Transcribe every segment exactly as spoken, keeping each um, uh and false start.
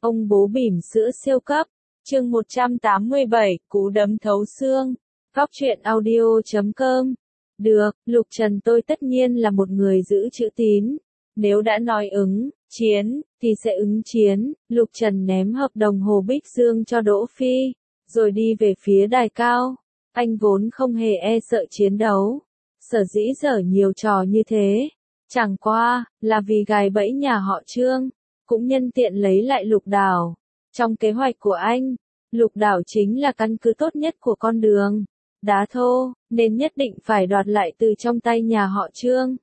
Ông bố bỉm sữa siêu cấp. Chương một trăm tám mươi bảy, cú đấm thấu xương. Góc truyện audio chấm com. Được, Lục Trần tôi tất nhiên là một người giữ chữ tín. Nếu đã nói ứng, chiến, thì sẽ ứng chiến. Lục Trần ném hợp đồng Hồ Bích Dương cho Đỗ Phi, rồi đi về phía đài cao. Anh vốn không hề e sợ chiến đấu. Sở dĩ dở nhiều trò như thế. Chẳng qua, là vì gài bẫy nhà họ Trương, cũng nhân tiện lấy lại Lục Đảo. Trong kế hoạch của anh, Lục Đảo chính là căn cứ tốt nhất của con đường đá thô, nên nhất định phải đoạt lại từ trong tay nhà họ Trương.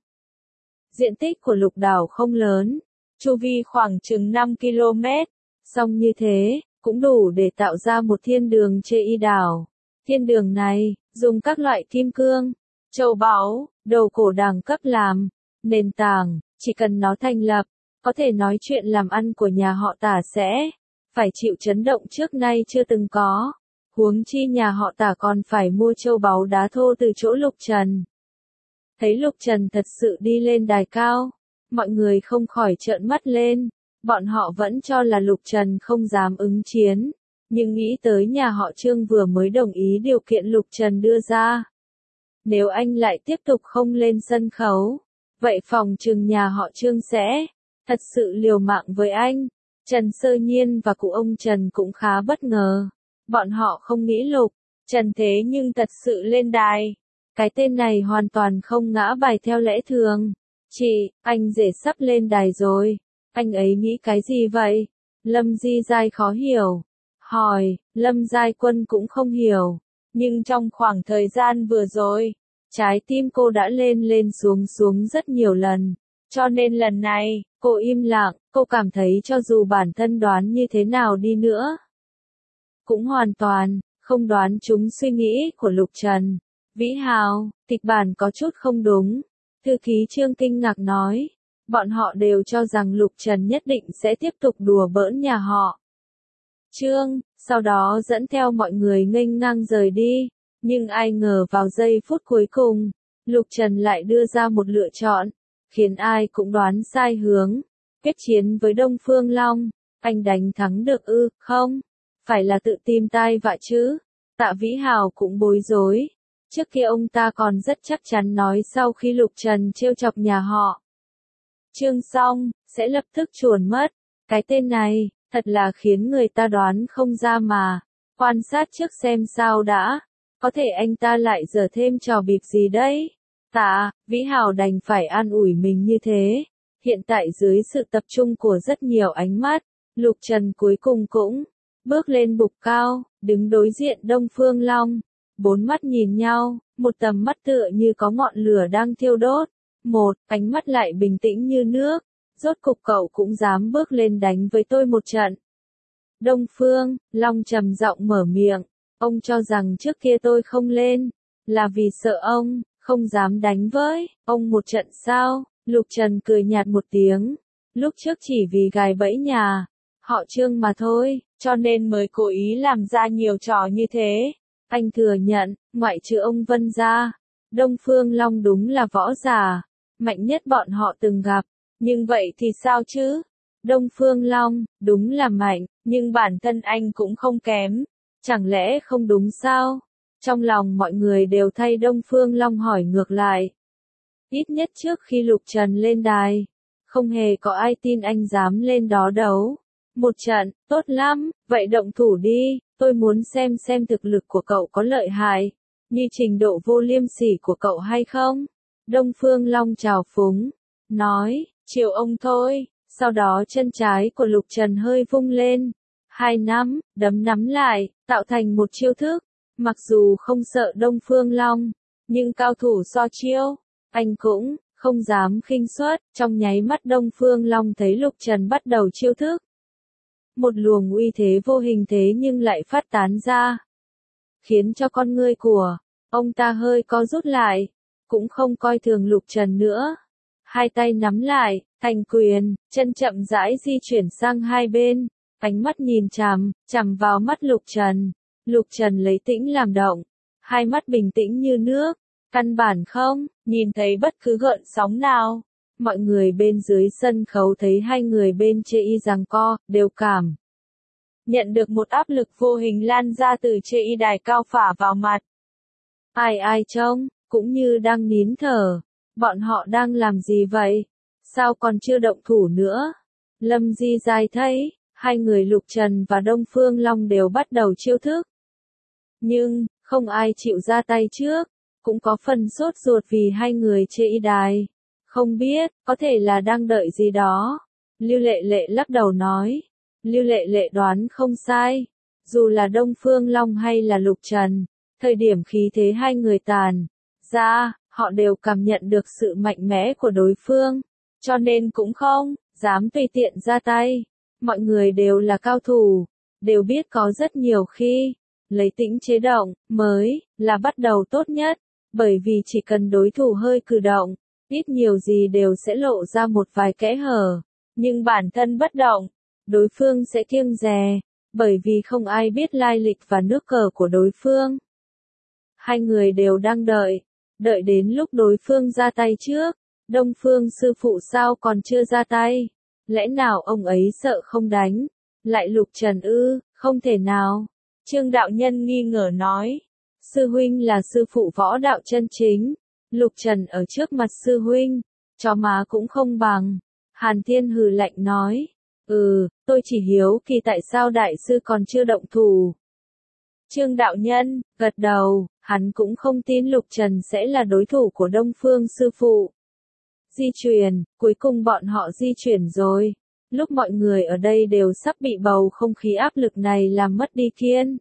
Diện tích của Lục Đảo không lớn, chu vi khoảng chừng năm ki lô mét, song như thế, cũng đủ để tạo ra một thiên đường chê y đảo. Thiên đường này, dùng các loại kim cương, châu báu, đồ cổ đẳng cấp làm nền tảng, chỉ cần nó thành lập, có thể nói chuyện làm ăn của nhà họ Tả sẽ phải chịu chấn động trước nay chưa từng có. Huống chi nhà họ Tả còn phải mua châu báu đá thô từ chỗ Lục Trần. Thấy Lục Trần thật sự đi lên đài cao, mọi người không khỏi trợn mắt lên. Bọn họ vẫn cho là Lục Trần không dám ứng chiến, nhưng nghĩ tới nhà họ Trương vừa mới đồng ý điều kiện Lục Trần đưa ra. Nếu anh lại tiếp tục không lên sân khấu, vậy phòng trừng nhà họ Trương sẽ thật sự liều mạng với anh. Trần Sơ Nhiên và cụ ông Trần cũng khá bất ngờ. Bọn họ không nghĩ Lục Trần thế nhưng thật sự lên đài. Cái tên này hoàn toàn không ngã bài theo lẽ thường. Chị, anh rể sắp lên đài rồi. Anh ấy nghĩ cái gì vậy? Lâm Di Giai khó hiểu. Hỏi, Lâm Giai Quân cũng không hiểu. Nhưng trong khoảng thời gian vừa rồi, trái tim cô đã lên lên xuống xuống rất nhiều lần. Cho nên lần này, cô im lặng, cô cảm thấy cho dù bản thân đoán như thế nào đi nữa, cũng hoàn toàn không đoán trúng suy nghĩ của Lục Trần. Vĩ Hào, kịch bản có chút không đúng. Thư ký Trương kinh ngạc nói, bọn họ đều cho rằng Lục Trần nhất định sẽ tiếp tục đùa bỡn nhà họ Trương, sau đó dẫn theo mọi người nghênh ngang rời đi. Nhưng ai ngờ vào giây phút cuối cùng, Lục Trần lại đưa ra một lựa chọn, khiến ai cũng đoán sai hướng. Quyết chiến với Đông Phương Long, anh đánh thắng được ư? Không, phải là tự tìm tai vạ chứ. Tạ Vĩ Hào cũng bối rối. Trước kia ông ta còn rất chắc chắn nói sau khi Lục Trần trêu chọc nhà họ Trương xong, sẽ lập tức chuồn mất. Cái tên này, thật là khiến người ta đoán không ra mà. Quan sát trước xem sao đã. Có thể anh ta lại giở thêm trò bịp gì đấy. Tạ Vĩ Hào đành phải an ủi mình như thế. Hiện tại dưới sự tập trung của rất nhiều ánh mắt, Lục Trần cuối cùng cũng bước lên bục cao, đứng đối diện Đông Phương Long. Bốn mắt nhìn nhau, một tầm mắt tựa như có ngọn lửa đang thiêu đốt. Một, ánh mắt lại bình tĩnh như nước. Rốt cục cậu cũng dám bước lên đánh với tôi một trận. Đông Phương Long trầm giọng mở miệng. Ông cho rằng trước kia tôi không lên, là vì sợ ông không dám đánh với ông một trận sao? Lục Trần cười nhạt một tiếng. Lúc trước chỉ vì gài bẫy nhà họ Trương mà thôi, cho nên mới cố ý làm ra nhiều trò như thế. Anh thừa nhận, ngoại trừ ông Vân ra, Đông Phương Long đúng là võ giả mạnh nhất bọn họ từng gặp. Nhưng vậy thì sao chứ? Đông Phương Long đúng là mạnh, nhưng bản thân anh cũng không kém. Chẳng lẽ không đúng sao? Trong lòng mọi người đều thay Đông Phương Long hỏi ngược lại. Ít nhất trước khi Lục Trần lên đài, không hề có ai tin anh dám lên đó đấu một trận. Tốt lắm, vậy động thủ đi, tôi muốn xem xem thực lực của cậu có lợi hại như trình độ Vô Liêm Sỉ của cậu hay không. Đông Phương Long trào phúng, nói, chiều ông thôi. Sau đó chân trái của Lục Trần hơi vung lên, hai nắm đấm nắm lại, tạo thành một chiêu thức. Mặc dù không sợ Đông Phương Long, nhưng cao thủ so chiêu, anh cũng không dám khinh suất. Trong nháy mắt Đông Phương Long thấy Lục Trần bắt đầu chiêu thức, một luồng uy thế vô hình thế nhưng lại phát tán ra, khiến cho con ngươi của ông ta hơi co rút lại, cũng không coi thường Lục Trần nữa. Hai tay nắm lại, thành quyền, chân chậm rãi di chuyển sang hai bên, ánh mắt nhìn chằm chằm vào mắt Lục Trần. Lục Trần lấy tĩnh làm động, hai mắt bình tĩnh như nước, căn bản không nhìn thấy bất cứ gợn sóng nào. Mọi người bên dưới sân khấu thấy hai người bên chê y giằng co, đều cảm nhận được một áp lực vô hình lan ra từ trên y đài cao phả vào mặt. Ai ai trông, cũng như đang nín thở. Bọn họ đang làm gì vậy? Sao còn chưa động thủ nữa? Lâm Di Giai thấy, hai người Lục Trần và Đông Phương Long đều bắt đầu chiêu thức. Nhưng, không ai chịu ra tay trước, cũng có phần sốt ruột vì hai người chê y đài. Không biết, có thể là đang đợi gì đó. Lưu Lệ Lệ lắc đầu nói. Lưu Lệ Lệ đoán không sai. Dù là Đông Phương Long hay là Lục Trần, thời điểm khí thế hai người tàn ra, họ đều cảm nhận được sự mạnh mẽ của đối phương. Cho nên cũng không dám tùy tiện ra tay. Mọi người đều là cao thủ, đều biết có rất nhiều khi lấy tĩnh chế động mới là bắt đầu tốt nhất, bởi vì chỉ cần đối thủ hơi cử động, ít nhiều gì đều sẽ lộ ra một vài kẽ hở, nhưng bản thân bất động, đối phương sẽ kiêng dè, bởi vì không ai biết lai lịch và nước cờ của đối phương. Hai người đều đang đợi, đợi đến lúc đối phương ra tay trước. Đông Phương sư phụ sao còn chưa ra tay? Lẽ nào ông ấy sợ không đánh? Lại Lục Trần ư? Không thể nào. Trương đạo nhân nghi ngờ nói. Sư huynh là sư phụ võ đạo chân chính. Lục Trần ở trước mặt sư huynh, chó má cũng không bằng. Hàn Thiên hừ lạnh nói. Ừ, tôi chỉ hiếu kỳ tại sao đại sư còn chưa động thủ. Trương đạo nhân gật đầu, hắn cũng không tin Lục Trần sẽ là đối thủ của Đông Phương sư phụ. Di chuyển, cuối cùng bọn họ di chuyển rồi. Lúc mọi người ở đây đều sắp bị bầu không khí áp lực này làm mất đi kiên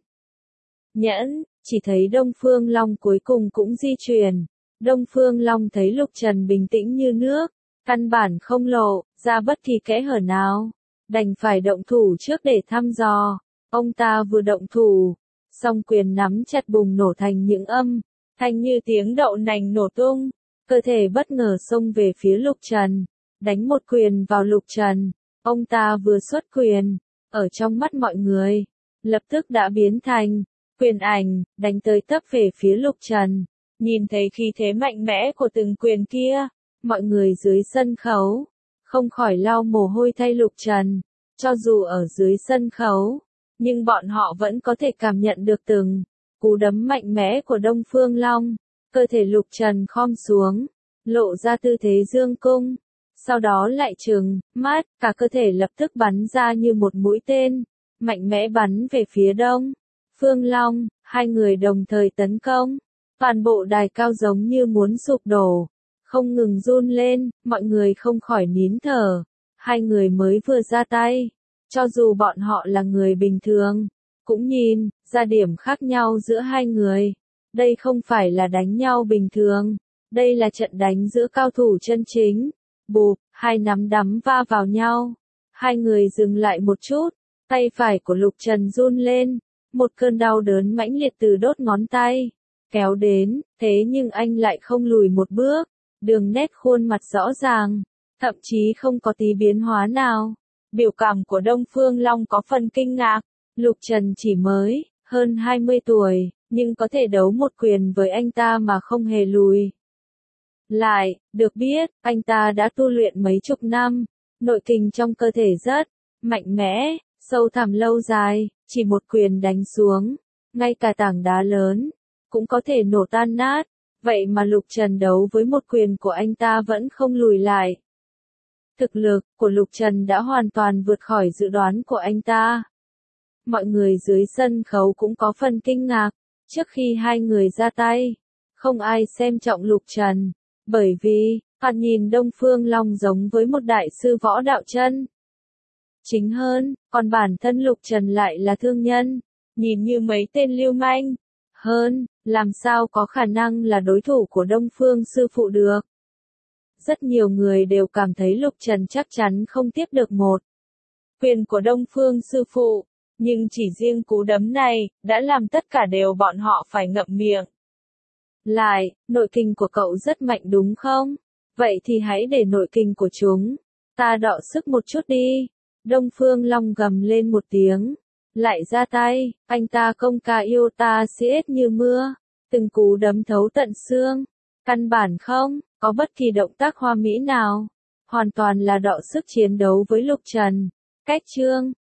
nhẫn, chỉ thấy Đông Phương Long cuối cùng cũng di chuyển. Đông Phương Long thấy Lục Trần bình tĩnh như nước, căn bản không lộ ra bất kỳ kẽ hở nào, đành phải động thủ trước để thăm dò. Ông ta vừa động thủ, song quyền nắm chặt bùng nổ thành những âm thanh như tiếng đậu nành nổ tung. Cơ thể bất ngờ xông về phía Lục Trần, đánh một quyền vào Lục Trần. Ông ta vừa xuất quyền, ở trong mắt mọi người, lập tức đã biến thành quyền ảnh, đánh tới tấp về phía Lục Trần. Nhìn thấy khí thế mạnh mẽ của từng quyền kia, mọi người dưới sân khấu không khỏi lau mồ hôi thay Lục Trần. Cho dù ở dưới sân khấu, nhưng bọn họ vẫn có thể cảm nhận được từng cú đấm mạnh mẽ của Đông Phương Long. Cơ thể Lục Trần khom xuống, lộ ra tư thế dương cung, sau đó lại trừng mắt, cả cơ thể lập tức bắn ra như một mũi tên, mạnh mẽ bắn về phía Đông Phương Long. Hai người đồng thời tấn công, toàn bộ đài cao giống như muốn sụp đổ, không ngừng run lên, mọi người không khỏi nín thở. Hai người mới vừa ra tay, cho dù bọn họ là người bình thường, cũng nhìn ra điểm khác nhau giữa hai người. Đây không phải là đánh nhau bình thường, đây là trận đánh giữa cao thủ chân chính. Bụp, hai nắm đấm va vào nhau. Hai người dừng lại một chút, tay phải của Lục Trần run lên, một cơn đau đớn mãnh liệt từ đốt ngón tay kéo đến, thế nhưng anh lại không lùi một bước, đường nét khuôn mặt rõ ràng, thậm chí không có tí biến hóa nào. Biểu cảm của Đông Phương Long có phần kinh ngạc, Lục Trần chỉ mới hơn hai mươi tuổi, nhưng có thể đấu một quyền với anh ta mà không hề lùi lại. Được biết, anh ta đã tu luyện mấy chục năm, nội kình trong cơ thể rất mạnh mẽ, sâu thẳm lâu dài, chỉ một quyền đánh xuống, ngay cả tảng đá lớn cũng có thể nổ tan nát. Vậy mà Lục Trần đấu với một quyền của anh ta vẫn không lùi lại. Thực lực của Lục Trần đã hoàn toàn vượt khỏi dự đoán của anh ta. Mọi người dưới sân khấu cũng có phần kinh ngạc. Trước khi hai người ra tay, không ai xem trọng Lục Trần, bởi vì thoạt nhìn Đông Phương Long giống với một đại sư võ đạo chân chính hơn, còn bản thân Lục Trần lại là thương nhân, nhìn như mấy tên lưu manh hơn, làm sao có khả năng là đối thủ của Đông Phương sư phụ được. Rất nhiều người đều cảm thấy Lục Trần chắc chắn không tiếp được một quyền của Đông Phương sư phụ, nhưng chỉ riêng cú đấm này đã làm tất cả đều bọn họ phải ngậm miệng lại. Nội kình của cậu rất mạnh đúng không? Vậy thì hãy để nội kình của chúng ta đọ sức một chút đi. Đông Phương Long gầm lên một tiếng, lại ra tay. Anh ta công ca yêu ta xiết như mưa, từng cú đấm thấu tận xương, căn bản không có bất kỳ động tác hoa mỹ nào, hoàn toàn là đọ sức chiến đấu với Lục Trần. Cách chương